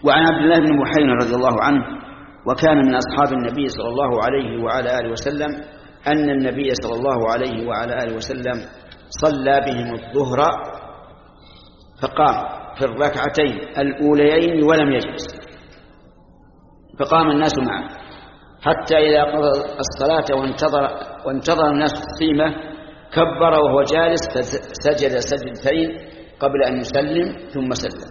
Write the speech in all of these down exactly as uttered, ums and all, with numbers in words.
وعن عبد الله بن بحيرة رضي الله عنه وكان من أصحاب النبي صلى الله عليه وعلى آله وسلم أن النبي صلى الله عليه وعلى آله وسلم صلى بهم الظهر فقام في الركعتين الأوليين ولم يجلس، فقام الناس معه حتى إذا قضى الصلاة وانتظر, وانتظر الناس الصيمة كبر وهو جالس فسجد سجدتين قبل أن يسلم ثم سلم.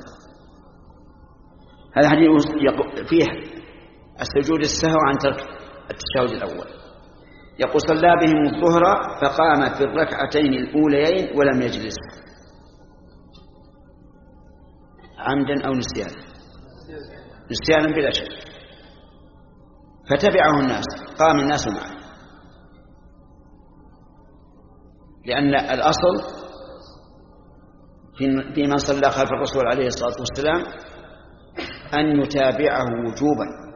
هذا حديث فيه السجود السهو عن ترك التشهد الأول. يقول صلى بهم الظهر فقام في الركعتين الأوليين ولم يجلس، عمدا أو نسيانا، نسيانا بلا شك، فتبعه الناس، قام الناس معه، لأن الأصل في من صلى خلف الرسول عليه الصلاة والسلام أن يتابعه وجوبا.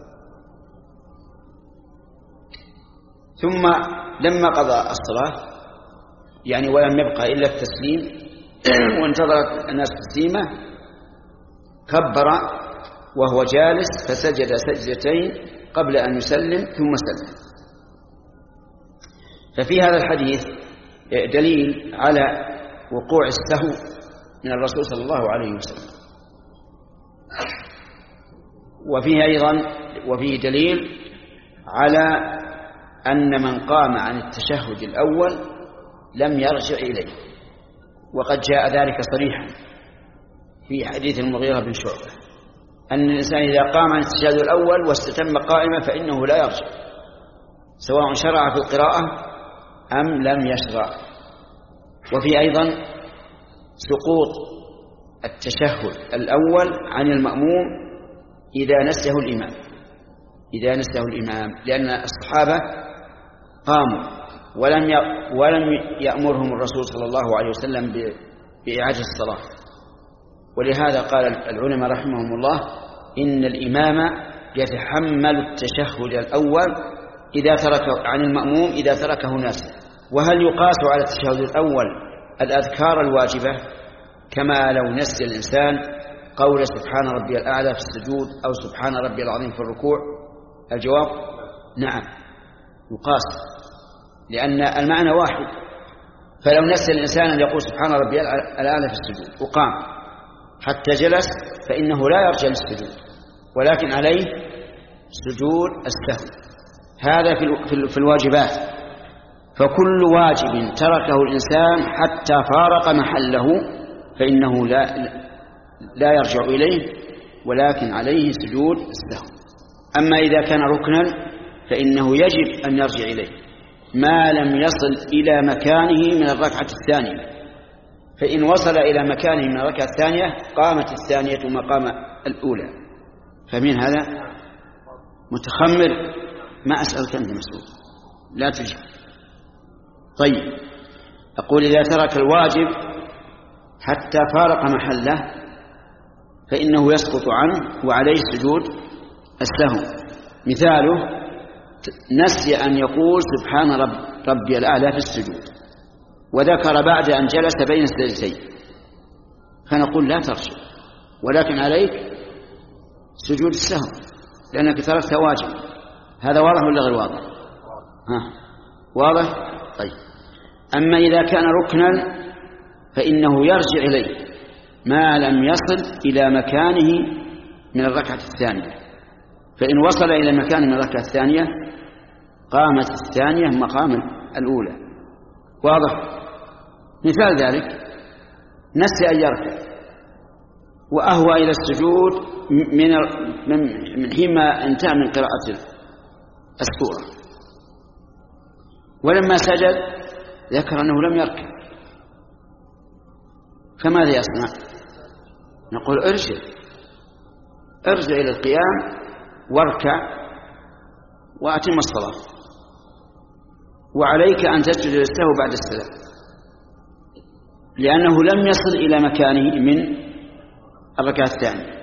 ثم لما قضى الصلاة يعني ولم يبقى إلا التسليم وانتظرت الناس التسليمة كبر وهو جالس فسجد سجدتين قبل أن يسلم ثم سلم. ففي هذا الحديث دليل على وقوع السهو من الرسول صلى الله عليه وسلم، وفيه أيضا وفيه دليل على أن من قام عن التشهد الأول لم يرجع إليه، وقد جاء ذلك صريحا في حديث المغيرة بن شعبة أن الإنسان إذا قام عن التشهد الأول واستتم قائما فإنه لا يرجع، سواء شرع في القراءة أم لم يشرع. وفي أيضا سقوط التشهد الأول عن المأموم إذا نسيه الإمام، إذا نسيه الإمام، لأن الصحابة قاموا ولم ولم يأمرهم الرسول صلى الله عليه وسلم بإعادة الصلاة، ولهذا قال العلماء رحمهم الله إن الإمام يتحمل التشهد الأول إذا تركه عن المأموم إذا تركه ناسا. وهل يقاس على التشهد الأول الأذكار الواجبة كما لو نسي الإنسان قول سبحان ربي الأعلى في السجود أو سبحان ربي العظيم في الركوع؟ الجواب نعم يقاس، لأن المعنى واحد. فلو نسي الإنسان أن يقول سبحان ربي الأعلى في السجود وقام حتى جلس فإنه لا يرجع للسجود، ولكن عليه سجود السهو. هذا في الواجبات، فكل واجب تركه الإنسان حتى فارق محله فإنه لا, لا يرجع إليه، ولكن عليه سجود السهو. أما إذا كان ركنا فإنه يجب أن يرجع إليه ما لم يصل إلى مكانه من الركعة الثانية، فإن وصل إلى مكانه من الركعة الثانية قامت الثانية مقام الأولى. فمن هذا متخمر؟ ما أسألك أنت مسؤول، لا تجب. طيب، أقول إذا ترك الواجب حتى فارق محله فإنه يسقط عنه وعليه سجود السهو. مثاله نسي أن يقول سبحان رب ربي الأعلى في السجود وذكر بعد أن جلس بين السجدتين، فنقول لا ترجع، ولكن عليك سجود السهو لأنك تركت واجب. هذا واضح ولا غير واضح؟ ها واضح؟ طيب. أما إذا كان ركنا فإنه يرجع إليه ما لم يصل إلى مكانه من الركعة الثانية، فإن وصل إلى مكانه من الركعة الثانية قامت الثانية مقام الأولى. واضح؟ مثال ذلك نسي أن يركع وأهوى إلى السجود من من حين ما انتهى من قراءة السورة، ولما سجد ذكر أنه لم يركع، فماذا يصنع؟ نقول ارجع ارجع إلى القيام واركع وأتم الصلاة، وعليك أن تسجد للسهو بعد السلام لأنه لم يصل إلى مكانه من الركعة الثانية.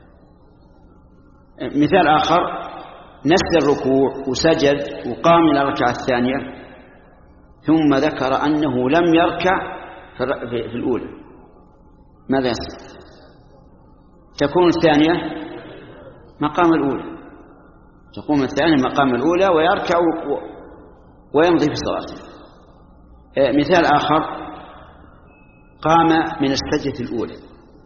مثال آخر نسي الركوع وسجد وقام إلى الركعة الثانية ثم ذكر أنه لم يركع في الأولى، ماذا يصنع؟ تكون الثانية مقام الأولى، تقوم الثانية مقام الأولى ويركع ويمضي في صلاته. مثال آخر: قام من السجدة الأولى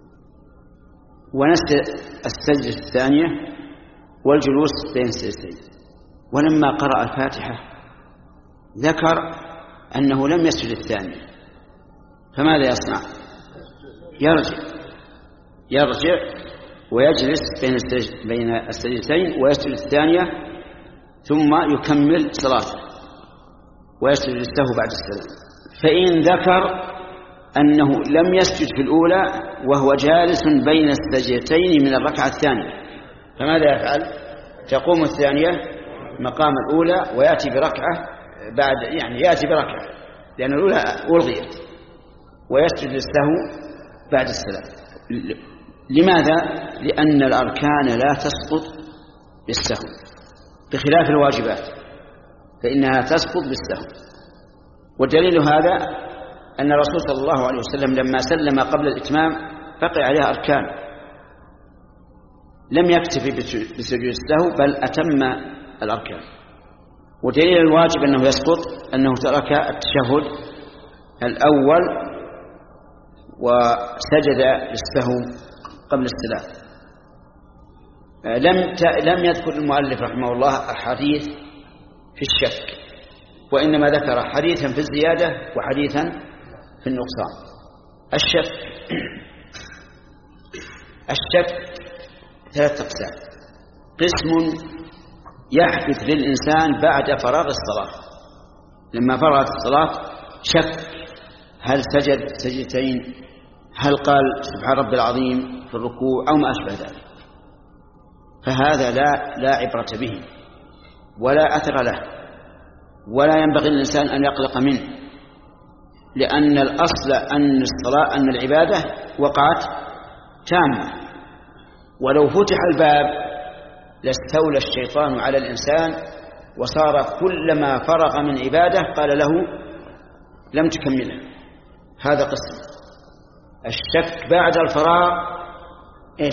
ونسي السجدة الثانية والجلوس بين السجدتين، ولما قرأ الفاتحة ذكر أنه لم يسجد الثانية، فماذا يصنع؟ يرجع يرجع ويجلس بين السجدتين ويسجد الثانية ثم يكمل صلاته ويسجد للسهو بعد السلام. فإن ذكر أنه لم يسجد في الأولى وهو جالس بين السجدتين من الركعة الثانية، فماذا يفعل؟ تقوم الثانية مقام الأولى ويأتي بركعة بعد، يعني يأتي بركعة لأن الأولى ألغيت، ويسجد للسهو بعد السلام. لماذا؟ لأن الأركان لا تسقط بالسهو بخلاف الواجبات، فإنها تسقط بالسهو. والدليل هذا أن الرسول صلى الله عليه وسلم لما سلم قبل الإتمام بقي عليها أركان، لم يكتفي بسجود السهو بل أتم الأركان. ودليل الواجب أنه يسقط أنه ترك التشهد الأول وسجد للسهو قبل السلام. لم لم يذكر المؤلف رحمه الله حديث في الشك، وإنما ذكر حديثا في الزيادة وحديثا في النقصان. الشك الشك ثلاثة أقسام: قسم يحدث للإنسان بعد فراغ الصلاة، لما فرغت الصلاة شك هل سجد سجدتين، هل قال سبحان ربي العظيم في الركوع أو ما أشبه ذلك، فهذا لا لا عبرة به ولا أثر له، ولا ينبغي للإنسان أن يقلق منه، لأن الأصل أن الصلاة أن العبادة وقعت تامة، ولو فتح الباب لاستولى الشيطان على الإنسان وصار كلما فرغ من عبادة قال له لم تكملها. هذا قسم. الشك بعد الفراغ إيش؟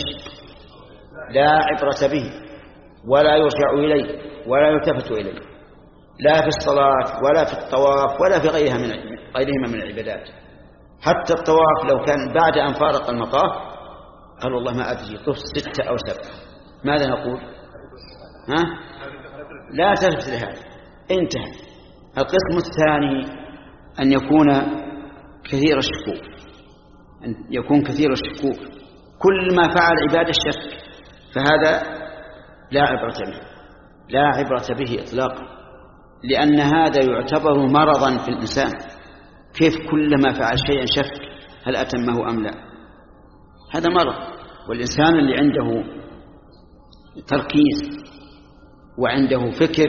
لا عبرة به ولا يرجع إليه ولا يلتفت إليه، لا في الصلاة ولا في الطواف ولا في غيرها من غيرهما من العبادات. حتى الطواف لو كان بعد أن فارق المطاف قال والله ما أدري طفت ستة أو سبعة، ماذا نقول؟ ها؟ لا تلفت لهذا، انتهى. القسم الثاني أن يكون كثير الشكوك، أن يكون كثير الشكوك كل ما فعل عبادة الشك، فهذا لا عبرة به لا عبرة به إطلاقا، لأن هذا يعتبر مرضا في الإنسان. كيف كلما فعل شيئا شك هل أتمه أم لا؟ هذا مرض. والإنسان اللي عنده تركيز وعنده فكر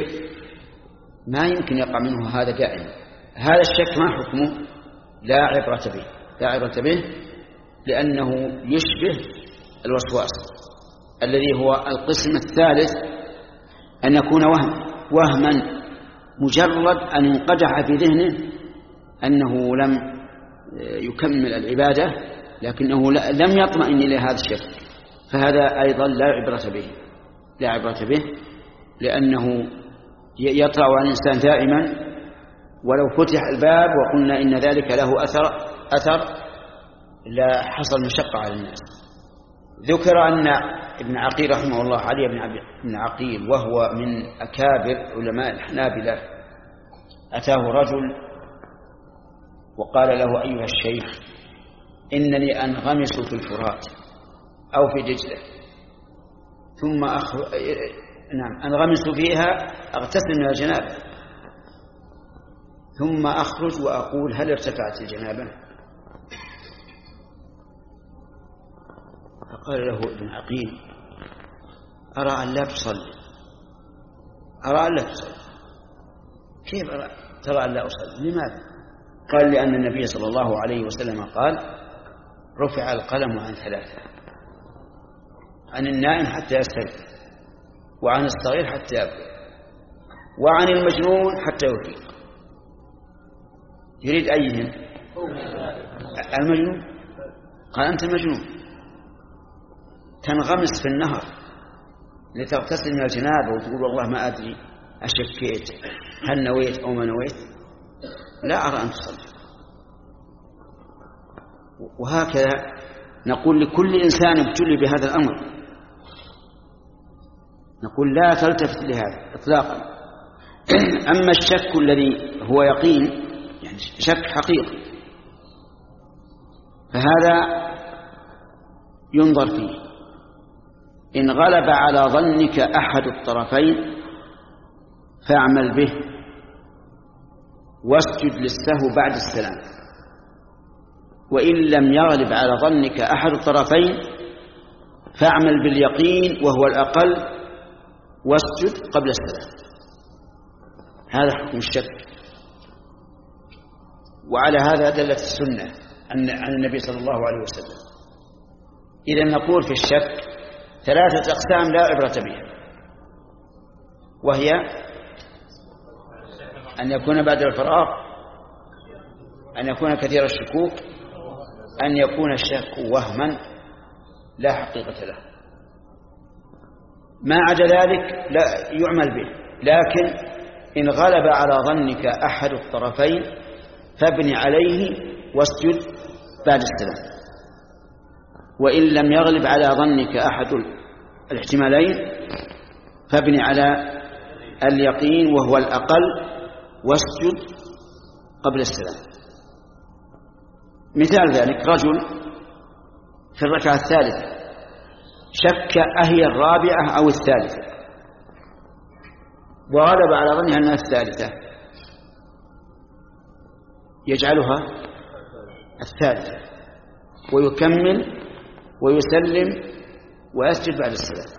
ما يمكن يقع منه هذا دائما. هذا الشك ما حكمه؟ لا عبرة به لا عبرة به لأنه يشبه الوسواس الذي هو القسم الثالث، أن يكون وهم وهما مجرد أن ينقدح في ذهنه أنه لم يكمل العبادة لكنه لم يطمئن إلى هذا الشك، فهذا أيضا لا عبرة به لا عبرة به لأنه يطرأ على الإنسان دائما، ولو فتح الباب وقلنا إن ذلك له أثر أثر لا حصل مشقة على الناس. ذكر أن ابن عقيل رحمه الله علي بن عقيل وهو من أكابر علماء الحنابلة أتاه رجل وقال له أيها الشيخ إنني أنغمس في الفرات أو في دجلة ثم أخ... نعم أنغمس فيها أغتسل من الجنابة ثم أخرج وأقول هل ارتفعت الجنابة؟ فقال له ابن عقيل أرى أن لا تصلي أرى أن لا تصلي. كيف أرى ترى أن لا أصلي؟ لماذا؟ قال لأن النبي صلى الله عليه وسلم قال رفع القلم عن ثلاثة: عن النائم حتى يستيقظ، وعن الصغير حتى يبلغ، وعن المجنون حتى يفيق. يريد أيهم؟ المجنون. قال أنت مجنون تنغمس في النهر لتغتسل من الجنابة وتقول والله ما أدري أشكيت هل نويت أو ما نويت، لا أرى أن تصلي. وهكذا نقول لكل إنسان ابتلي بهذا الأمر، نقول لا تلتفت لهذا إطلاقا. أما الشك الذي هو يقين، يعني شك حقيقي، فهذا ينظر فيه. إن غلب على ظنك أحد الطرفين فاعمل به واسجد للسهو بعد السلام، وإن لم يغلب على ظنك أحد الطرفين فاعمل باليقين وهو الأقل واسجد قبل السلام. هذا حكم الشك. وعلى هذا دلت السنة عن النبي صلى الله عليه وسلم. إذا نقول في الشك ثلاثة أقسام لا عبرة بها، وهي أن يكون بعد الفراغ، أن يكون كثير الشكوك، أن يكون الشك وهما لا حقيقة له. ما عدا ذلك لا يعمل به. لكن إن غلب على ظنك أحد الطرفين فابن عليه واسجد بعد السلام، وإن لم يغلب على ظنك أحد الاحتمالين فابن على اليقين وهو الأقل واسجد قبل السلام. مثال ذلك رجل في الركعة الثالثة شك أهي الرابعة أو الثالثة، وغلب على ظنها أنها الثالثة، يجعلها الثالثة ويكمل ويسلم ويسجد بعد السلام.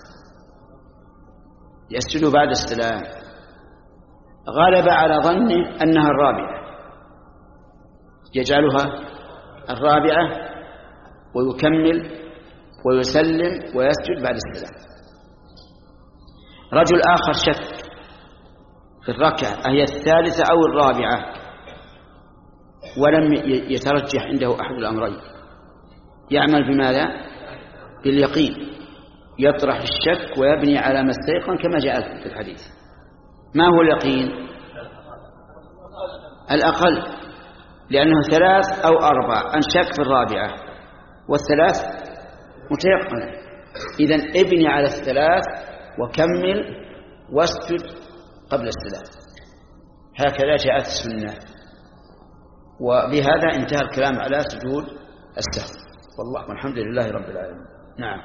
يسجد بعد السلام. غلب على ظنه أنها الرابعة، يجعلها الرابعة ويكمل ويسلم ويسجد بعد السلام. رجل آخر شك في الركعة أهي الثالثة أو الرابعة ولم يترجح عنده أحد الأمرين، يعمل بماذا؟ باليقين، يطرح الشك ويبني على ما استيقن كما جاء في الحديث. ما هو اليقين؟ الأقل، لأنه ثلاث أو أربع، أن شك في الرابعة والثلاث متيقنة. إذن ابني على الثلاث وكمل واسجد قبل السلام. هكذا جاءت السنة. وبهذا انتهى الكلام على سجود السهو، والله والحمد لله رب العالمين. نعم.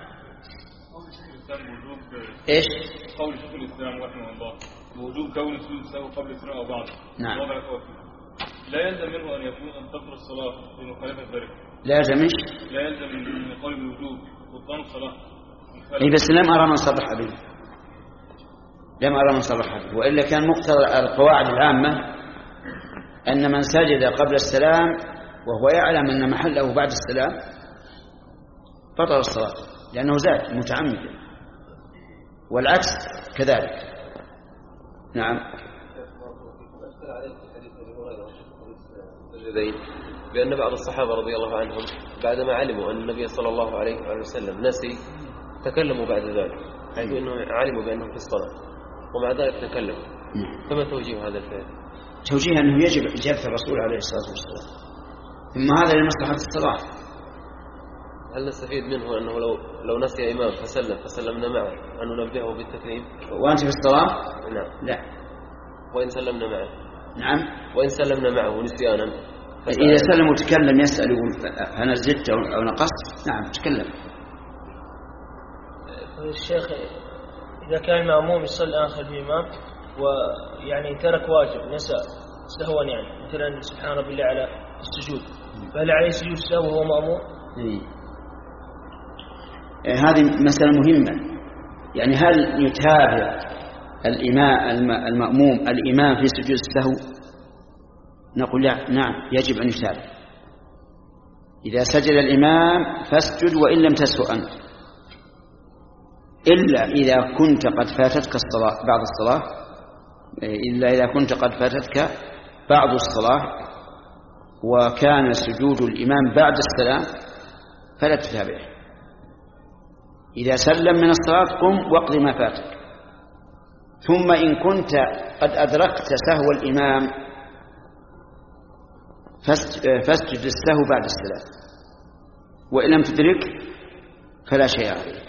ايش؟ قول شيخ الاسلام رحمه الله بوجوب كون سجود السهو قبل السلام او بعد. نعم. لا يلزم منه ان يكون ان تبطل الصلاه بمخالفه ذلك. لا يلزم ايش؟ لا يلزم من قول الوجوب بطلان الصلاه. اي بس لم ارى من صرح به، لم ارى من صرح به، والا كان مقتضى القواعد العامه ان من سجد قبل السلام وهو يعلم ان محله بعد السلام بطل الصلاه لانه زاد متعمدا، والعكس كذلك. نعم. بأن بعض الصحابة رضي الله عنهم بعدما علموا أن النبي صلى الله عليه وسلم نسي تكلموا بعد ذلك، حيث أنه علموا بأنهم في الصلاة ومع ذلك تكلموا. فما توجيه هذا الفعل؟ توجيه أنه يجب إجابة الرسول عليه الصلاة والسلام، ثم هذا لمصلحة الصلاة. هل نستفيد منه أنه لو لو نسي إمام فسلم فسلمنا معه أن ننبهه بالتكريم وأنت في الصلاة؟ نعم. لا. وإن سلمنا معه؟ نعم. وإن سلمنا معه نسيانا؟ إذا سلم وتكلم يسأل يقول أنا زدت أو نقصت، نعم تكلم. الشيخ إذا كان المأموم يصلي آخر الإمام ويعني ترك واجب نسى سهوا، يعني مثلا سبحان ربي الله على السجود، فهل عليه سجود سهو وهو مأموم؟ هذه مسألة مهمة. يعني هل يتابع الإمام المأموم الإمام في سجود السهو؟ نقول لا، نعم يجب أن يتابع. إذا سجد الإمام فاسجد وإن لم تسهو أنت، إلا إذا كنت قد فاتتك الصلاة بعض الصلاة، إلا إذا كنت قد فاتتك بعض الصلاة وكان سجود الإمام بعد السلام فلا تتابعه. إذا سلم من الصلاة قم واقض ما فاتك. ثم إن كنت قد أدركت سهو الإمام فاسجد السهو بعد السلام، وإن لم تدرك فلا شيء عليك.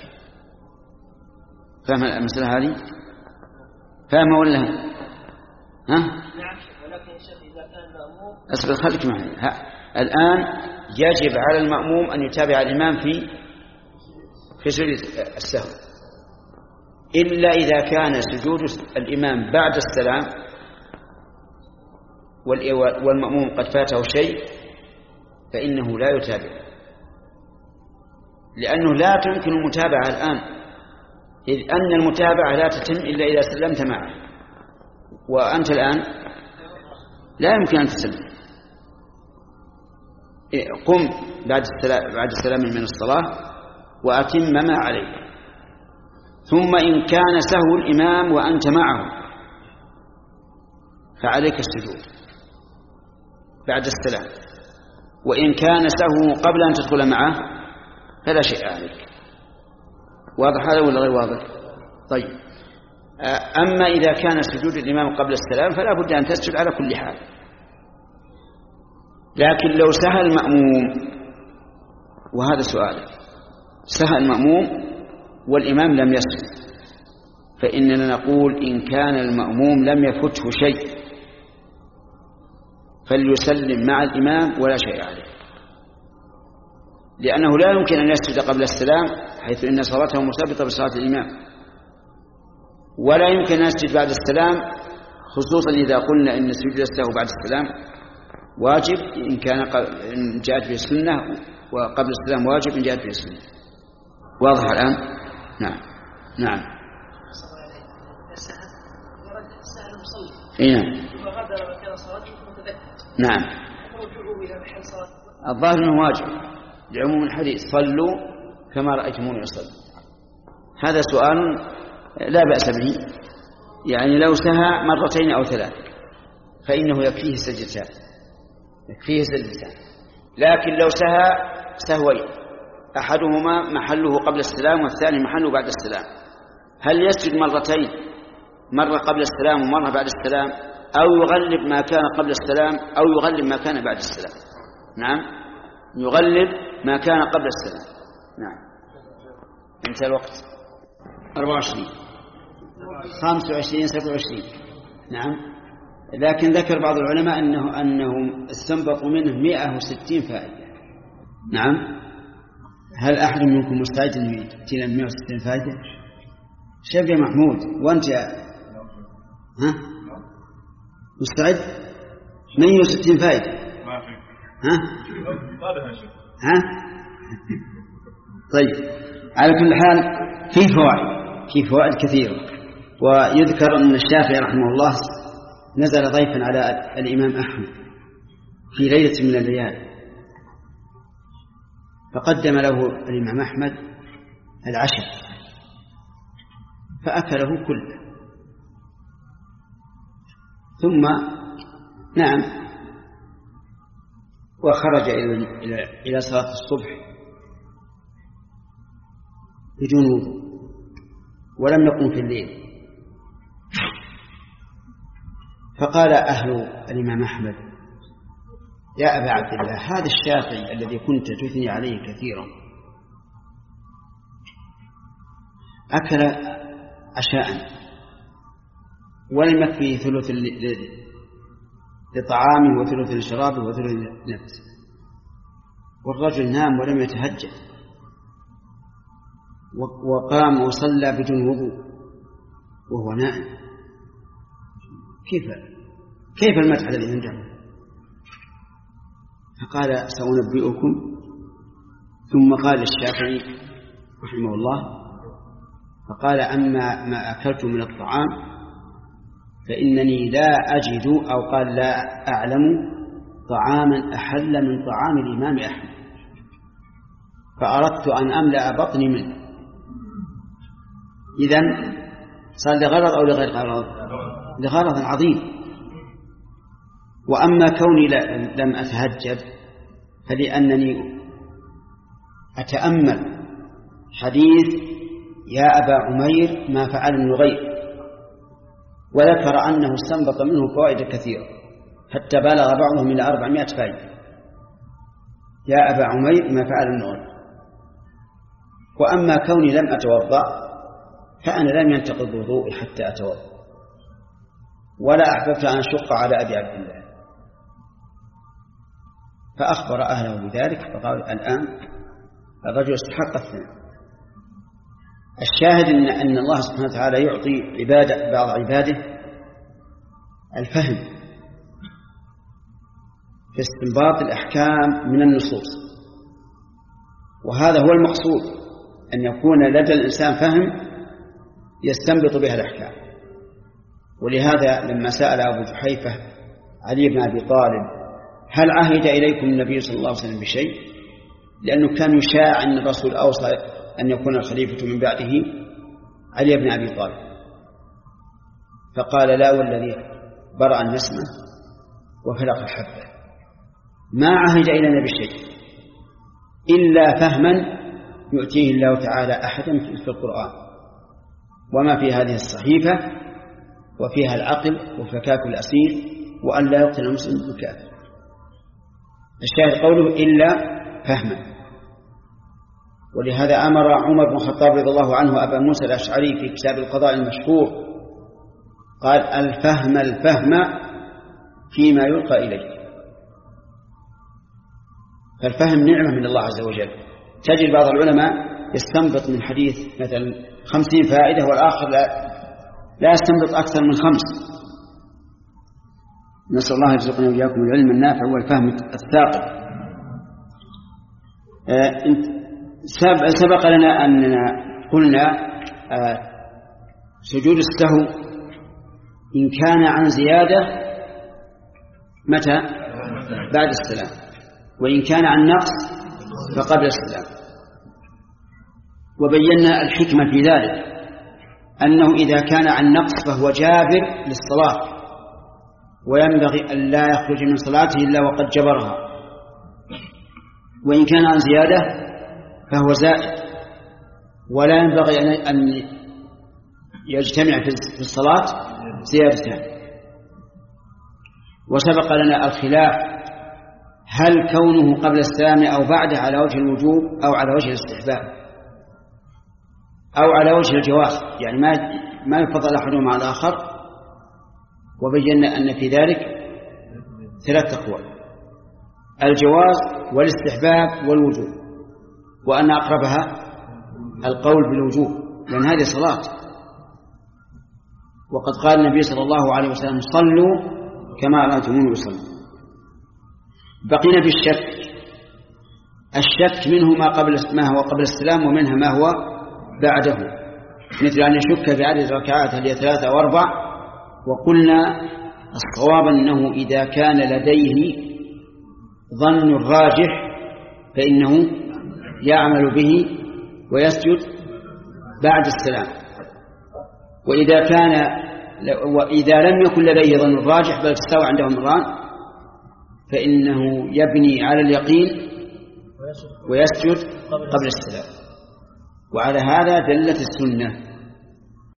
فهم المسألة هذه؟ فهم ولا ها؟ نعم. ولكن شيخ إذا كان مأموم أصبر خليك معي. الآن يجب على المأموم أن يتابع الإمام في في سجود السهو، إلا إذا كان سجود الإمام بعد السلام والمأموم قد فاته شيء فإنه لا يتابع، لأنه لا تمكن المتابعة الآن، إذ أن المتابعة لا تتم إلا إذا سلمت معه، وأنت الآن لا يمكن أن تسلم. قم بعد السلام, بعد السلام من الصلاة وأتم ما عليك. ثم إن كان سهو الإمام وأنت معه فعليك السجود بعد السلام، وإن كان سهو قبل أن تدخل معه فلا شيء عليك. واضح هذا ولا غير واضح؟ طيب. أما إذا كان سجود الإمام قبل السلام فلا بد أن تسجد على كل حال. لكن لو سهى المأموم، وهذا سؤال، سهى المأموم والإمام لم يسجد، فإننا نقول إن كان المأموم لم يفته شيء فليسلم مع الإمام ولا شيء عليه، لأنه لا يمكن أن يسجد قبل السلام حيث إن صلاته مرتبطة بصلاة الإمام، ولا يمكن أن يسجد بعد السلام، خصوصا إذا قلنا إن سجود السهو بعد السلام واجب إن كان إن جاءت به السنة، وقبل السلام واجب إن جاءت به السنة. واضح الآن؟ نعم نعم. إيه نعم. الظاهر أنه واجب لعموم الحديث صلوا كما رأيتموني أصلي. هذا سؤال لا بأس به، يعني لو سهى مرتين أو ثلاث فإنه يكفيه سجدتان، يكفيه سجدتان. لكن لو سهى سهوين أحدهما محله قبل السلام والثاني محله بعد السلام، هل يسجد مرتين، مرة قبل السلام ومرة بعد السلام، أو يغلب ما كان قبل السلام أو يغلب ما كان بعد السلام؟ نعم، يغلب ما كان قبل السلام. نعم. انتهى الوقت. أربعة وعشرين خمسة وعشرين سبعة وعشرين. نعم. لكن ذكر بعض العلماء أنه أنهم استنبطوا منه مئة وستين فائدة. نعم. هل أحد منكم مستعد أن يأتينا مئة وستين فائدة؟ شيخ يا محمود وأنت ها مستعد؟ مئة وستين فائدة ها ها طيب. على كل حال في فوائد في فوائد كثيرة. ويذكر أن الشافعي رحمه الله نزل ضيفا على الإمام أحمد في ليلة من الليالي، فقدم له الإمام أحمد العشاء فأكله كله، ثم نعم وخرج إلى إلى صلاة الصبح بدون وضوء ولم يقم في الليل. فقال أهل الإمام أحمد يا أبا عبد الله هذا الشافعي الذي كنت تثني عليه كثيرا أكل عشاء ولم يكفيه ثلث لطعامه وثلث لشرابه وثلث لنفسه، والرجل نام ولم يتهجد وقام وصلى بدون وضوء وهو نائم. كيف كيف المدح الذي عنده؟ فقال سأنبئكم. ثم قال الشافعي رحمه الله فقال أما ما أكلت من الطعام فإنني لا أجد أو قال لا أعلم طعاما أحل من طعام الإمام أحمد، فأردت أن أملأ بطني منه. إذن صار لغرض أو لغير غرض؟ لغرض عظيم. وأما كوني لم أتهجد فلأنني أتأمل حديث يا أبا عمير ما فعل النغير، وذكر أنه استنبط منه فوائد كثيرة حتى بلغ بعضهم إلى أربعمائة فائدة. يا أبا عمير ما فعل النغير. وأما كوني لم أتوضأ فأنا لم ينتقض وضوئي حتى أتوضأ، ولا أحببت أن أشق على أبي عبد الله. فأخبر أهله بذلك فقال الآن الرجل استحق الثناء. الشاهد إن, أن الله سبحانه وتعالى يعطي عبادة بعض عباده الفهم في استنباط الأحكام من النصوص، وهذا هو المقصود، أن يكون لدى الإنسان فهم يستنبط بها الأحكام. ولهذا لما سأل أبو جحيفة علي بن أبي طالب هل عهد إليكم النبي صلى الله عليه وسلم بشيء، لأنه كان يشاع أن الرسول أوصى أن يكون الخليفة من بعده علي بن أبي طالب، فقال لا والذي برأ النسمة وفلق الحبة ما عهد إلينا بشيء إلا فهما يؤتيه الله تعالى أحدا في القرآن، وما في هذه الصحيفة وفيها العقل وفكاك الأسير وأن لا يقتل المسلم بالكافر. الشاهد قوله إلا فهما. ولهذا أمر عمر بن الخطاب رضي الله عنه أبا موسى الأشعري في كتاب القضاء المشهور قال الفهم الفهم فيما يلقى إليه. فالفهم نعمة من الله عز وجل. تجد بعض العلماء يستنبط من حديث مثلا خمسين فائدة والآخر لا, لا يستنبط أكثر من خمس. نسأل الله يرزقنا وإياكم العلم النافع والفهم الثاقب. سبق لنا أننا قلنا سجود السهو إن كان عن زيادة متى؟ بعد السلام، وإن كان عن نقص فقبل السلام. وبينا الحكمة في ذلك أنه إذا كان عن نقص فهو جابر للصلاة، وينبغي أن لا يخرج من صلاته إلا وقد جبرها. وإن كان عن زيادة فهو زائد، ولا ينبغي أن يجتمع في الصلاة زيادتان. وسبق لنا الخلاف هل كونه قبل السلام أو بعده على وجه الوجوب أو على وجه الاستحباب أو على وجه الجواز، يعني ما ما يفضل أحدهما على الآخر. وبينا أن في ذلك ثلاث أقوال: الجواز والاستحباب والوجوب، وأن أقربها القول بالوجوب لأن هذه صلاة. وقد قال النبي صلى الله عليه وسلم صلوا كما رأيتموني أصلي. بقينا في الشك. الشك منه ما قبل ما هو قبل السلام ومنها ما هو بعده، مثل أن يشك في عدد ركعات هل هي ثلاثة أو أربع. وقلنا الصواب أنه إذا كان لديه ظن الراجح فإنه يعمل به ويسجد بعد السلام. وإذا كان وإذا لم يكن لديه ظن الراجح بل تستوى عنده امران فإنه يبني على اليقين ويسجد قبل السلام. وعلى هذا دلت السنة.